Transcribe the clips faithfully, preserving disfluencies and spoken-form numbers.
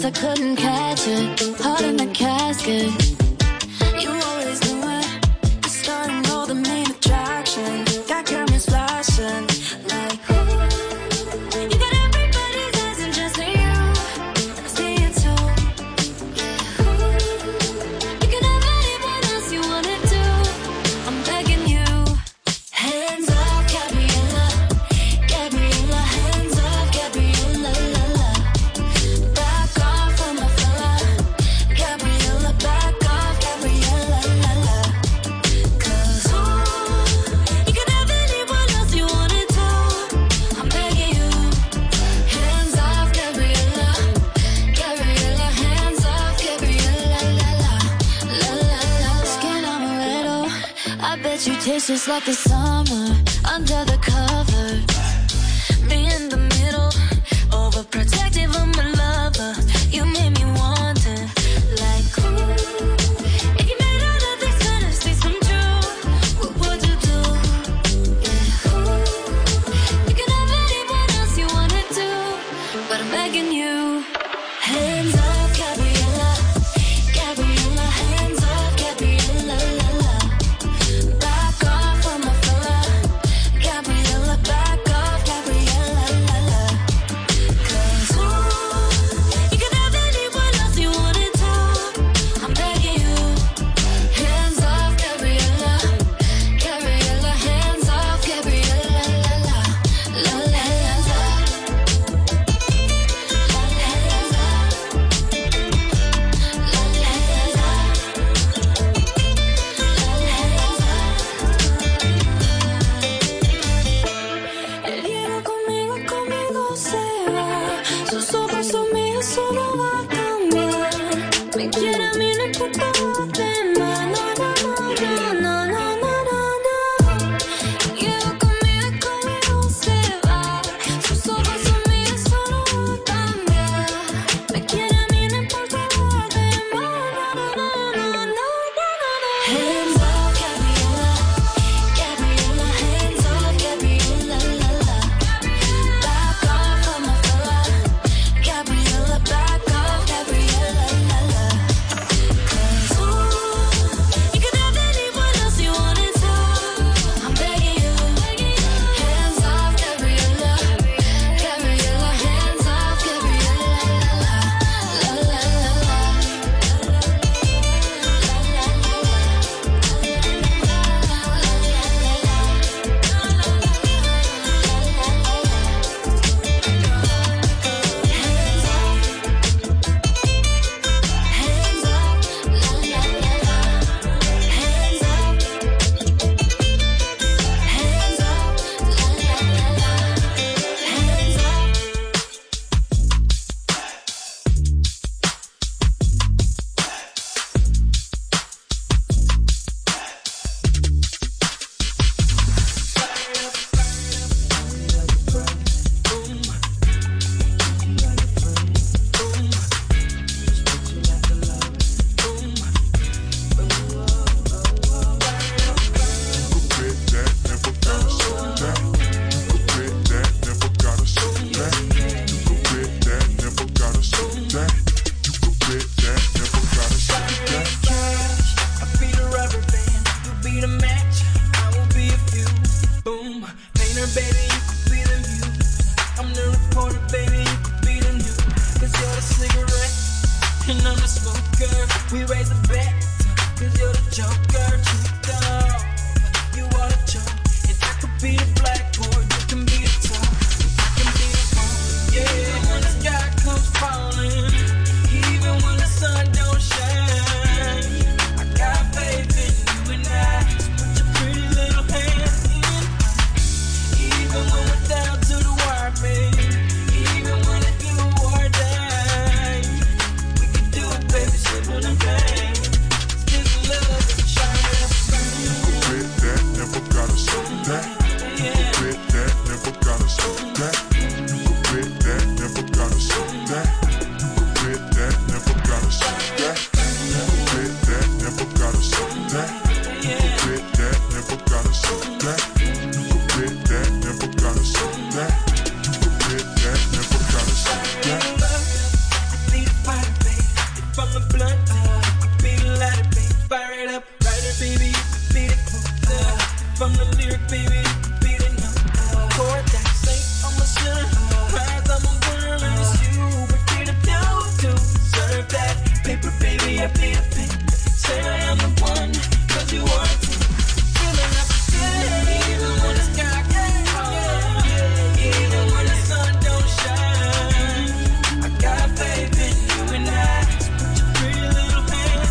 I couldn't catch it. Heart in the casket. You always knew it. The start and all the main attraction. Got cameras flashing. Like, ooh. You got everybody's eyes and just for you. I see it too. Yeah, ooh. You can have anyone else you wanna do. I'm begging you. Hands off, Gabriella. Gabriella, hands off, Gabriella, la la. Back off from my fella. Gabriella, back off, Gabriella, la la. Cause ooh, you can have anyone else you wanna do. I'm begging you. Hands off, Gabriella. Gabriella, hands off, Gabriella, la la. La la la. Skin amaretto. I bet you taste just like the summer under the covers. Me in the middle, overprotective of my lover. You made me want it, like ooh. If you made all of these fantasies come true, what would you do? Yeah, ooh. You can have anyone else you wanna do, but I'm begging you. Hands off, Gabriella. Gabriella, hands off, Gabriella, la la. Back off from my fella. Gabriella, back off, Gabriella, la la. Cause ooh, you can have anyone else you wanna do. I'm begging you. Hands off, Gabriella. Gabriella, hands off, Gabriella, la la. La la, hands off. La la, hands off. La la, hands off. La la, hands off. El hielo conmigo, conmigo se va. Sus ojos son míos, solo va a cambiar. Me quiere a mí, no importa lo demás. No, no, no, no, no, no, no, no. El hielo conmigo, conmigo se va. Sus ojos son míos, solo va a cambiar. Me quiere a mí, no importa lo demás. No, no, no, no, no, no, no. Hands off, Gabriella. Gabriella, hands off, Gabriella, la la. Back off from my fella. Gabriella, back off, Gabriella, la la. Cause ooh, you can have anyone else you wanna do. I'm begging you. Hands off, Gabriella. Gabriella, hands off, Gabriella, la la. La la la la. La la la la. chorus, baby, you can beat it. Uh, from the lyric, baby, you can beat it. Uh, chord that say I'm a sinner, prize I'm a winner, and it's you. But get it down to serve that paper, baby, I pay the pay. Say I am the one, cause you are too. Feeling up good, even when the sky gets hard, even when the sun don't shine. I got faith in you and I. Put your pretty little hand,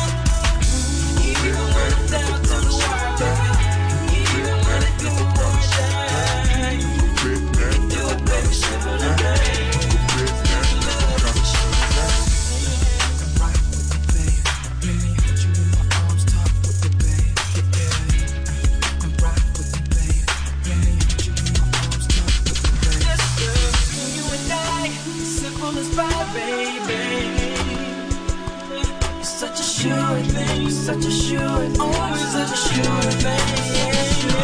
even when I'm down to the wire, even when the good won't shine. We can do it, baby, simple today. Sure thing, such a sure thing, always such a sure thing.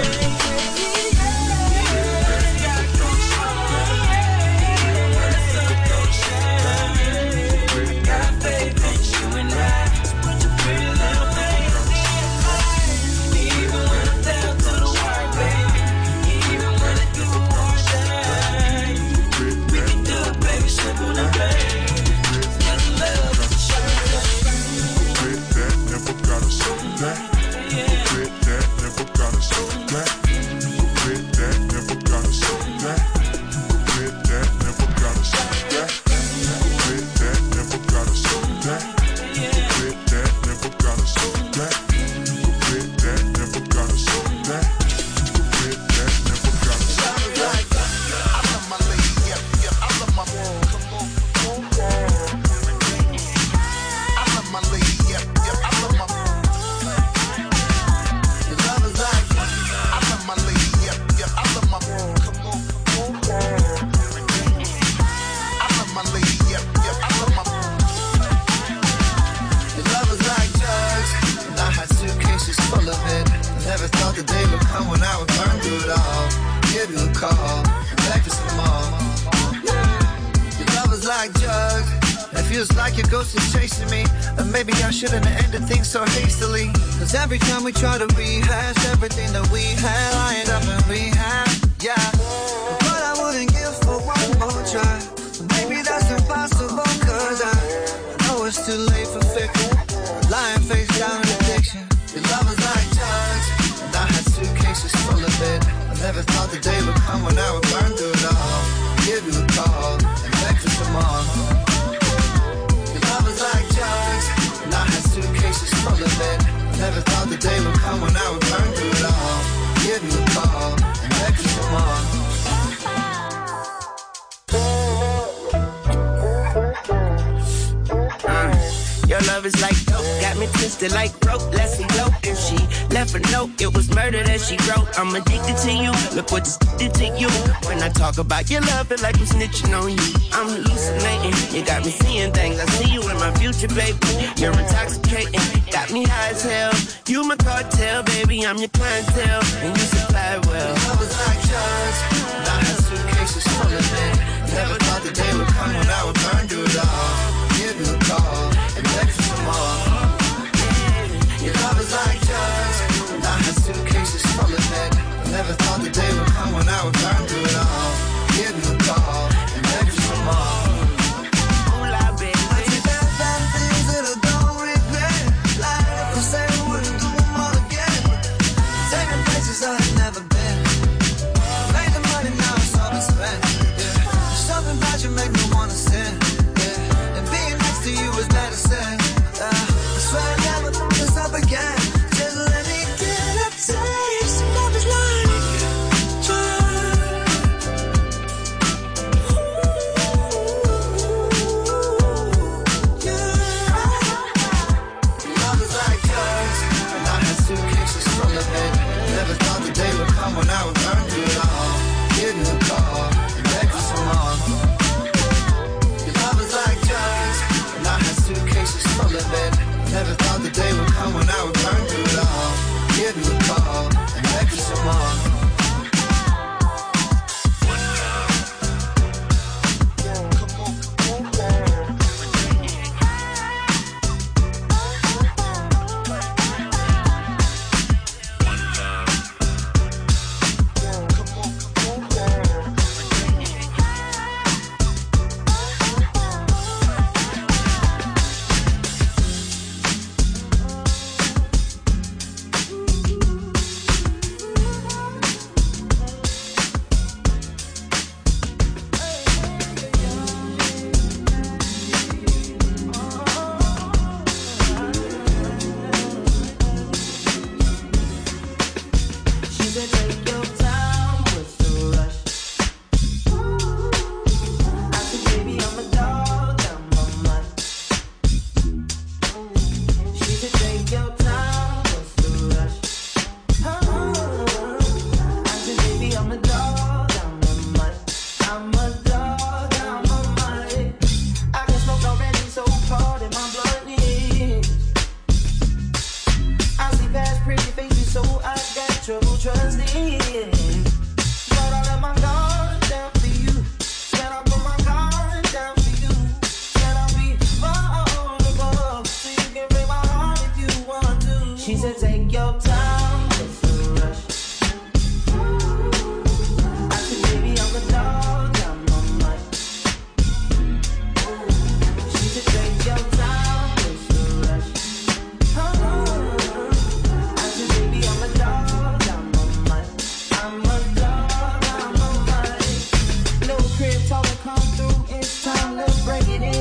So hastily, cause every time we try to rehash everything that we had, I end up in rehab, yeah. But I wouldn't give for one more try. Maybe that's impossible, cause I, I know it's too late for fickle, lying face down in addiction. Your love is like drugs, and I had suitcases full of it. I never thought the day would come when I would burn through it all, give you a call, and beg for some more. Your love is like drugs, and I had suitcases full of it. Never thought the day would come when I would burn through it all, give you a call, and beg for some more. Uh, your love is like dope, got me twisted like rope. Let's elope. If she left a note, it was murder that she wrote. I'm addicted to you, look what this did to you. When I talk about your love, it like I'm snitching on you. I'm hallucinating, you got me seeing things. I see you in my future, baby. You're intoxicating, got me high as hell. You my cartel, baby, I'm your clientele, and you supply well. Your love is like drugs, and I had suitcases full of it. Never thought the day would come when I would burn through it all, give you a call, and beg for some more. Your love is like drugs, and I had suitcases full of it. Never thought the day would come when I would burn through it all, give you a call, and beg for some more. You make me wanna sin, yeah. And being next to you is medicine. Uh, I swear I never do this up again. Just let me get up to taste. Love is like love is like drugs, and I had suitcases full of it. Never thought the day would come when I would burn through it all, give you a call, and beg for some more. Full of it. Never thought the day would come when I would burn through it all, give you a call, and beg for some more. She said, take your time, it's a rush. I said, baby, I'm a dog, I'm on much. She said, take your time, it's a rush. I said, baby, I'm a dog, I'm on much. I'm a dog, I'm on much. No crib, told her come through, it's time, let's break it in.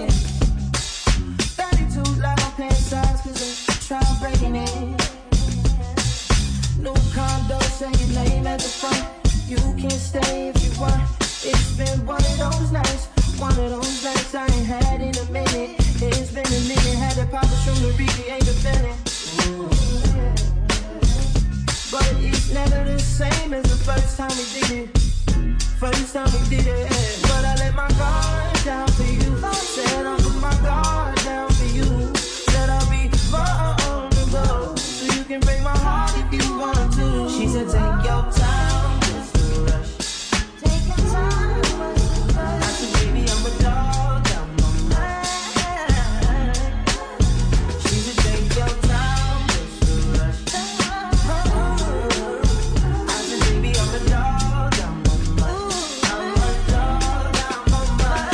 thirty-two like I'm paying size, cause they try breaking it. New condo, say your name at the front. You can stay if you want. It's been one of those nights, one of those nights I ain't had in a minute. It's been a minute, had to pop a shroom to recreate the feeling. But it's never the same as the first time we did it. First time we did it. But I let my guard down for you. Said I'll put my guard down for you. Said I'll be vulnerable, so you can break my heart if you want to. She said, take your time, it's a rush. Take your time, it's a rush. I said, baby, I'm a dog, I'm a man. She said, take your time, it's a rush. I said, baby, I'm a dog, I'm a man. I'm a dog, I'm a man.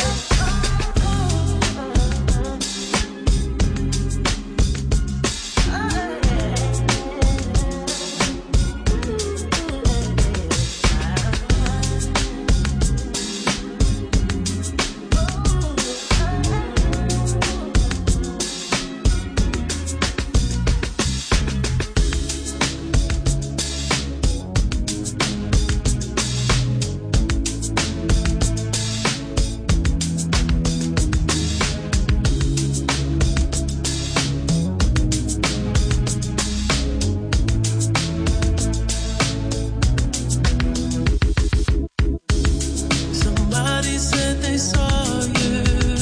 Somebody said they saw you.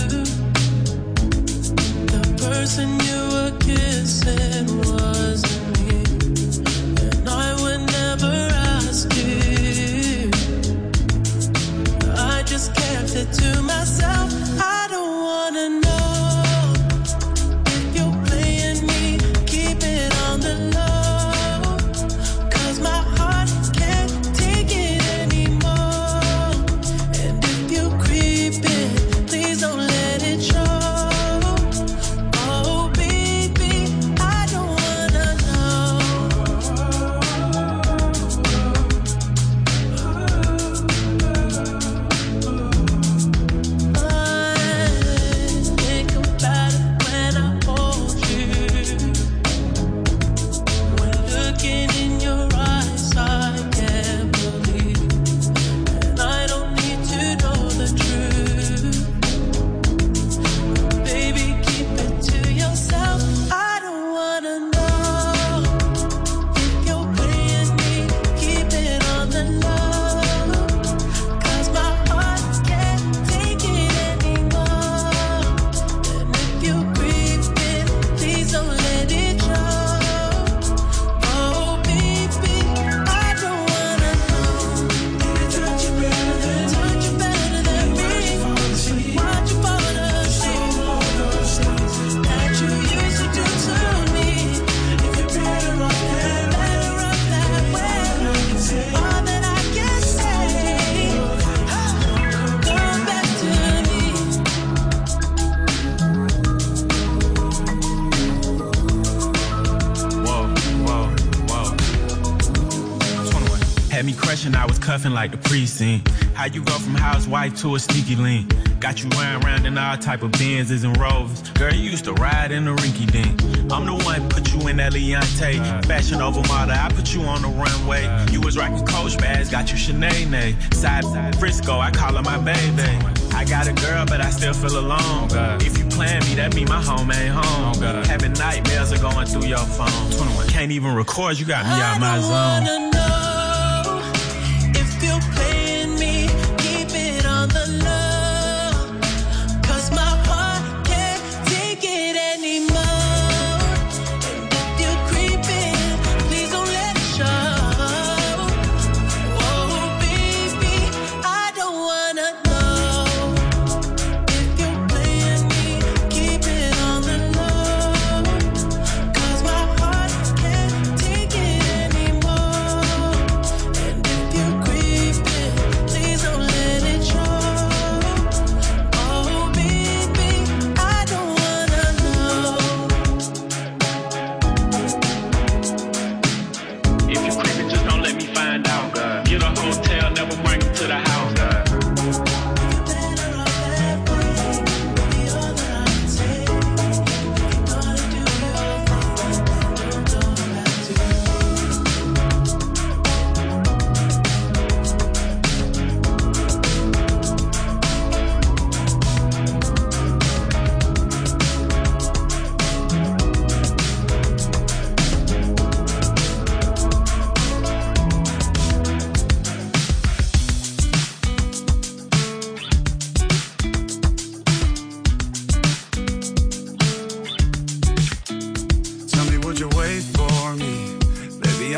The person you were kissing wasn't me, and I would never ask you. I just kept it to myself. I don't wanna know if you're playing me. Keep it on the low, 'cause my heart can't take it anymore. And if you creep in, please don't let it show. Oh, baby, I don't wanna know. I think about it when I hold you. When looking in your eyes, I can't believe. And I don't need to know the truth. Baby, keep it to yourself. I don't wanna know if you're playing me. Keep it on the low, 'cause my heart can't take it anymore. And if you creep in, please don't let it show. Oh, baby, I don't wanna know. Touch you better than touch you better than me. Watch you fall asleep that you used to do to me. If you're better off that, better off that way. All that I can say, come back to me. Whoa, whoa, whoa. twenty-one. Had me crushing, I was cuffing like the precinct. How you go from housewife to a sneaky link? Got you riding around in all type of Benzes and Rovers. Girl, you used to ride in the rinky dink. I'm the one put you in that Leontay. Fashion over model, I put you on the runway. You was rocking Coach bags, got you Sinead. Side Frisco, I call her my baby. I got a girl, but I still feel alone. If you plan me, that mean my home ain't home. Having nightmares are going through your phone. twenty-one. Can't even record, you got me out my I don't zone. wanna know if you're playing me. Keep it on the low, 'cause my heart can't take it anymore. And if you creep in, please don't let it show. Oh, baby, I don't wanna know if you're playing me. Keep it on the low, 'cause my heart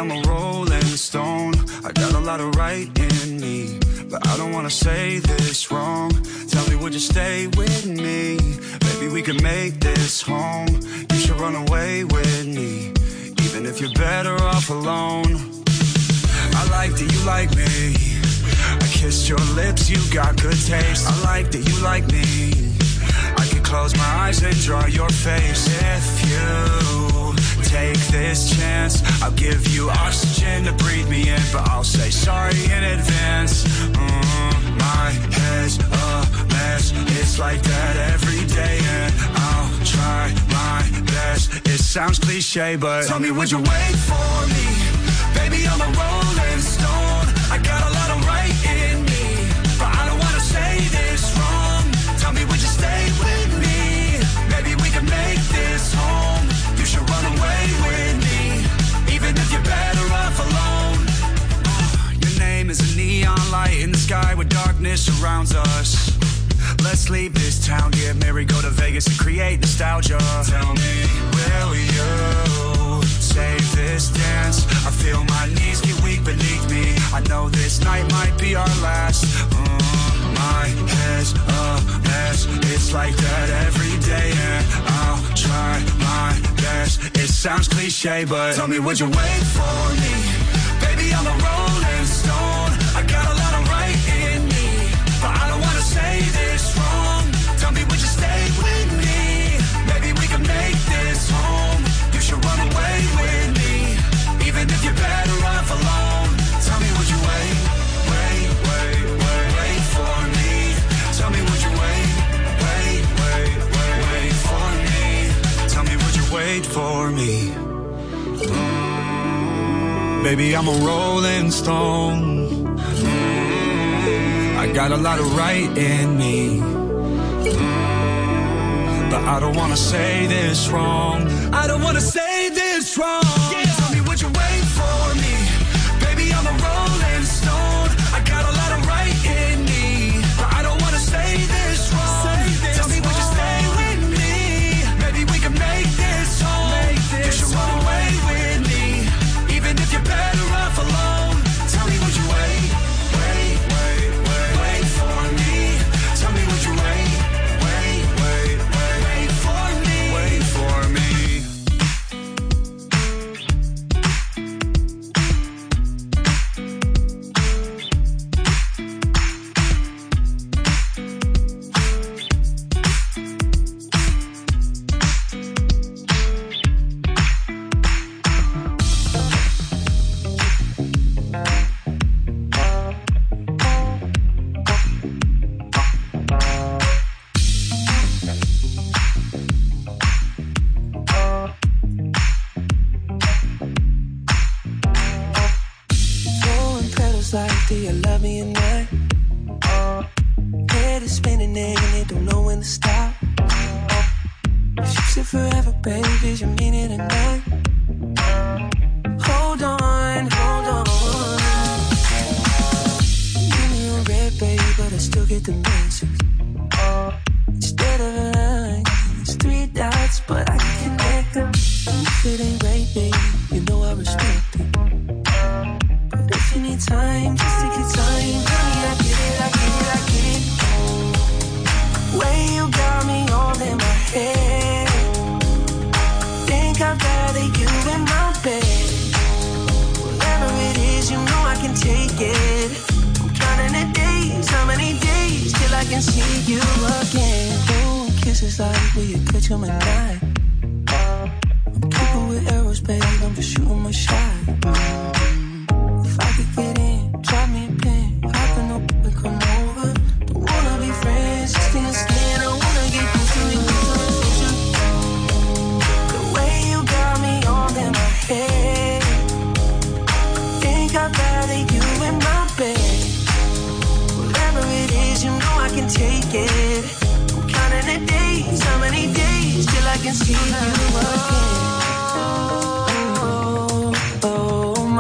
I'm a rolling stone. I got a lot of right in me, but I don't wanna say this wrong. Tell me, would you stay with me? Maybe we could make this home. You should run away with me, even if you're better off alone. I like that you like me. I kissed your lips, you got good taste. I like that you like me. I could close my eyes and draw your face. If you take this chance, I'll give you oxygen to breathe me in, but I'll say sorry in advance. Mm, my head's a mess. It's like that every day, and I'll try my best. It sounds cliche, but tell me, would you wait for me? Baby, I'm a rolling stone. I got a lot of right in me, but I don't wanna say this wrong. Tell me, would you stay with me? Maybe we can make this home. You should run away with me, even if you're better off alone. Your name is a neon light in the sky where darkness surrounds us. Let's leave this town, get married, go to Vegas and create nostalgia. Tell me, will you save this dance? I feel my knees get weak beneath me. I know this night might be our last. Mm, my head's a mess. It's like that every day, and I'll try my best. It sounds cliche, but tell me, would you wait for me? Baby, I'm a rolling stone. I got a lot of right in me, but I don't wanna say this wrong. Tell me, would you stay with me? Maybe we can make this home. You should run away with me, even if you're better off alone. Tell me, would you wait, wait, wait, wait, wait for me? Tell me, would you wait, wait, wait, wait, wait for me? Tell me, would you wait for me? Mm, baby, I'm a rolling stone. Mm, I got a lot of right in me, mm, but I don't wanna say this wrong. I don't wanna say this wrong. Yeah. Tell me, would you wait for me? Baby, I'm a rolling stone. I got a lot of right in me, but I don't wanna say this wrong. Say this Tell me, wrong. Would you stay with me? Maybe we can make this home. Make this you should run away with me, even if you're better off alone. Tell me, would you wait, wait, wait, wait, wait for me? Tell me, would you wait, wait, wait, wait, wait for me? Wait for me. Throwing petals like, do you love me or not? Head is spinning and it don't know when to stop. She said forever, baby, you mean it or not? Hold on, hold on. Give me a red, baby, but I still get the message. Instead of a line, it's three dots, but I can connect them. If it ain't right, baby, you know I respect it. But if you need time, just take your time. Honey, I get it, I get it, I get it. Way you got me all in my head. Think I'd rather you in my bed. Whatever it is, you know I can take it. I'm counting the days, how many days till I can see you again. Ooh, kisses like will you cut you my night. I'm keeping with arrows, babe, I'm just shooting my shot. If I could get in, drop me a pin. I can open and come over. Don't wanna be friends, just in the skin. I wanna get closer and closer and closer. The way you got me all in my head. Think I'd rather you in my bed. Whatever it is, you know I can take it. I'm counting the days, how many days till I can see you again. Oh, oh,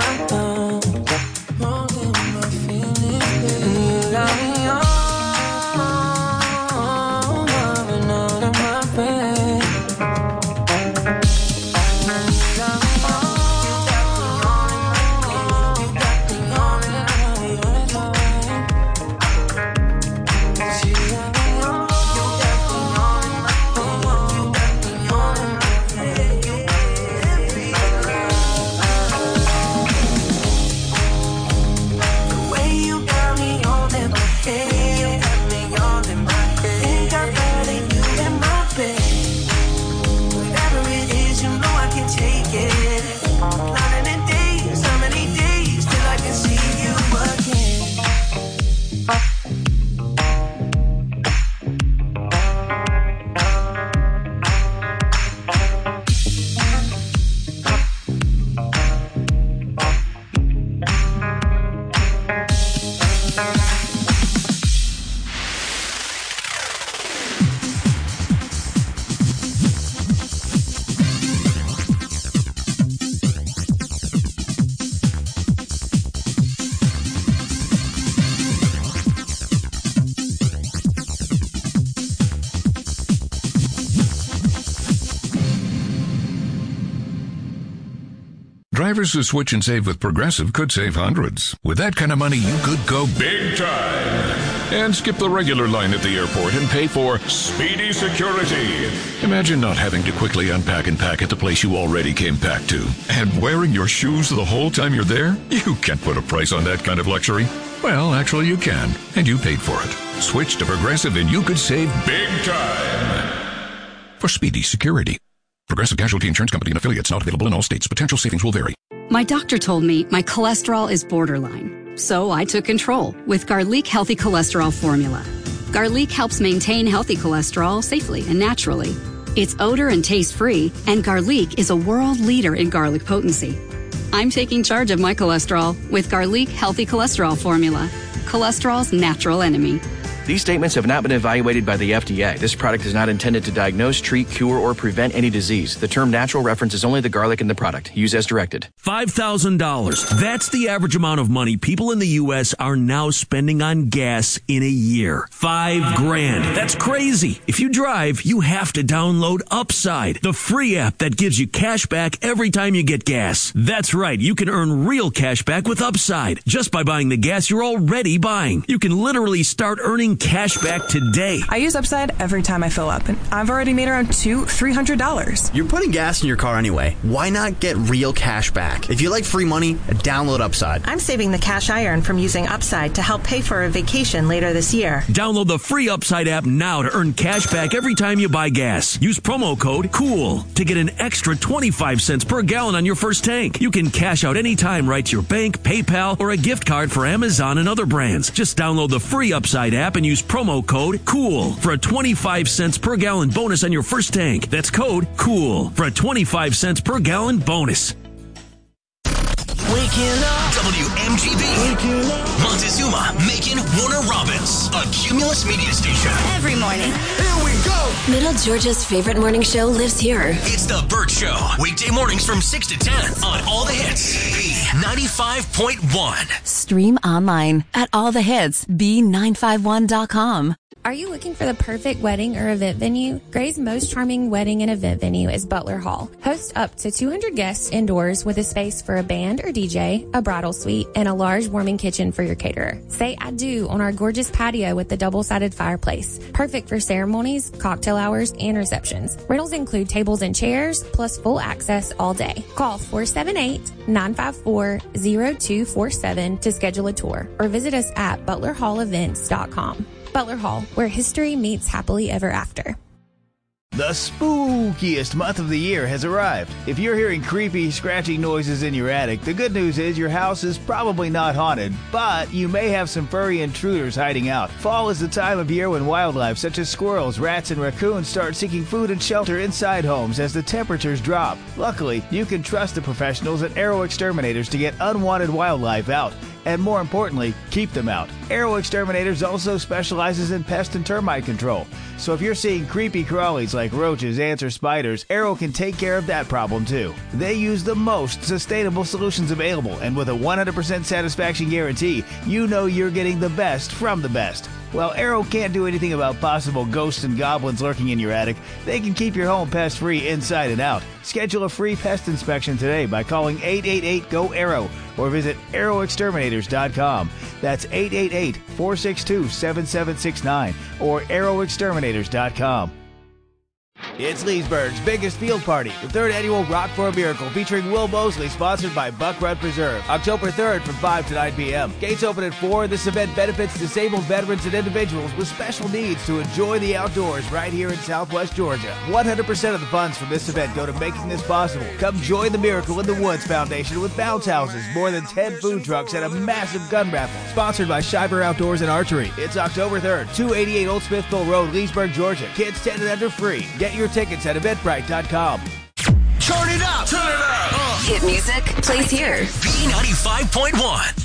Drivers who switch and save with Progressive could save hundreds. With that kind of money, you could go big time and skip the regular line at the airport and pay for Speedy Security. Imagine not having to quickly unpack and pack at the place you already came packed to. And wearing your shoes the whole time you're there? You can't put a price on that kind of luxury. Well, actually you can, and you paid for it. Switch to Progressive and you could save big time for Speedy Security. Progressive Casualty Insurance Company and affiliates, not available in all states. Potential savings will vary. My doctor told me my cholesterol is borderline, so I took control with Garlic Healthy Cholesterol Formula. Garlic helps maintain healthy cholesterol safely and naturally. It's odor and taste-free, and Garlic is a world leader in garlic potency. I'm taking charge of my cholesterol with Garlic Healthy Cholesterol Formula, cholesterol's natural enemy. These statements have not been evaluated by the F D A. This product is not intended to diagnose, treat, cure, or prevent any disease. The term natural references only the garlic in the product. Use as directed. five thousand dollars. That's the average amount of money people in the U S are now spending on gas in a year. Five grand. That's crazy. If you drive, you have to download Upside, the free app that gives you cash back every time you get gas. That's right. You can earn real cash back with Upside just by buying the gas you're already buying. You can literally start earning cash back today. I use Upside every time I fill up, and I've already made around two, three hundred dollars. You're putting gas in your car anyway. Why not get real cash back? If you like free money, download Upside. I'm saving the cash I earn from using Upside to help pay for a vacation later this year. Download the free Upside app now to earn cash back every time you buy gas. Use promo code COOL to get an extra twenty-five cents per gallon on your first tank. You can cash out anytime right to your bank, PayPal, or a gift card for Amazon and other brands. Just download the free Upside app and use promo code COOL for a twenty-five cents per gallon bonus on your first tank. That's code COOL for a twenty-five cents per gallon bonus. Waking up. W M G B. Waking up. Montezuma, Macon, Warner Robins. A Cumulus media station. Every morning. Here we go. Middle Georgia's favorite morning show lives here. It's The Burt Show. Weekday mornings from six to ten on All the Hits. B ninety-five point one. Stream online at all the hits b nine five one dot com. Are you looking for the perfect wedding or event venue? Gray's most charming wedding and event venue is Butler Hall. Host up to two hundred guests indoors with a space for a band or D J, a bridal suite, and a large warming kitchen for your caterer. Say I do on our gorgeous patio with the double-sided fireplace. Perfect for ceremonies, cocktail hours, and receptions. Rentals include tables and chairs, plus full access all day. Call four seven eight, nine five four, zero two four seven to schedule a tour, or visit us at butler hall events dot com. Butler Hall, where history meets happily ever after. The spookiest month of the year has arrived. If you're hearing creepy, scratching noises in your attic, the good news is your house is probably not haunted, but you may have some furry intruders hiding out. Fall is the time of year when wildlife such as squirrels, rats, and raccoons start seeking food and shelter inside homes as the temperatures drop. Luckily, you can trust the professionals at Arrow Exterminators to get unwanted wildlife out, and more importantly, keep them out. Arrow Exterminators also specializes in pest and termite control. So if you're seeing creepy crawlies like roaches, ants, or spiders, Arrow can take care of that problem too. They use the most sustainable solutions available, and with a one hundred percent satisfaction guarantee, you know you're getting the best from the best. Well, Arrow can't do anything about possible ghosts and goblins lurking in your attic. They can keep your home pest-free inside and out. Schedule a free pest inspection today by calling eight eight eight, G O, ARROW or visit arrow exterminators dot com. That's eight eight eight, four six two, seven seven six nine or arrow exterminators dot com. It's Leesburg's biggest field party, the third annual Rock for a Miracle, featuring Will Mosley, sponsored by Buck Run Preserve. October third from five to nine p.m. Gates open at four. This event benefits disabled veterans and individuals with special needs to enjoy the outdoors right here in Southwest Georgia. one hundred percent of the funds from this event go to making this possible. Come join the Miracle in the Woods Foundation with bounce houses, more than ten food trucks, and a massive gun raffle. Sponsored by Shiver Outdoors and Archery. It's October third, two eighty-eight Old Smithville Road, Leesburg, Georgia. Kids ten and under free. Get your tickets at eventbrite dot com. Turn it up! Turn it up! Hit music plays here. B ninety-five point one.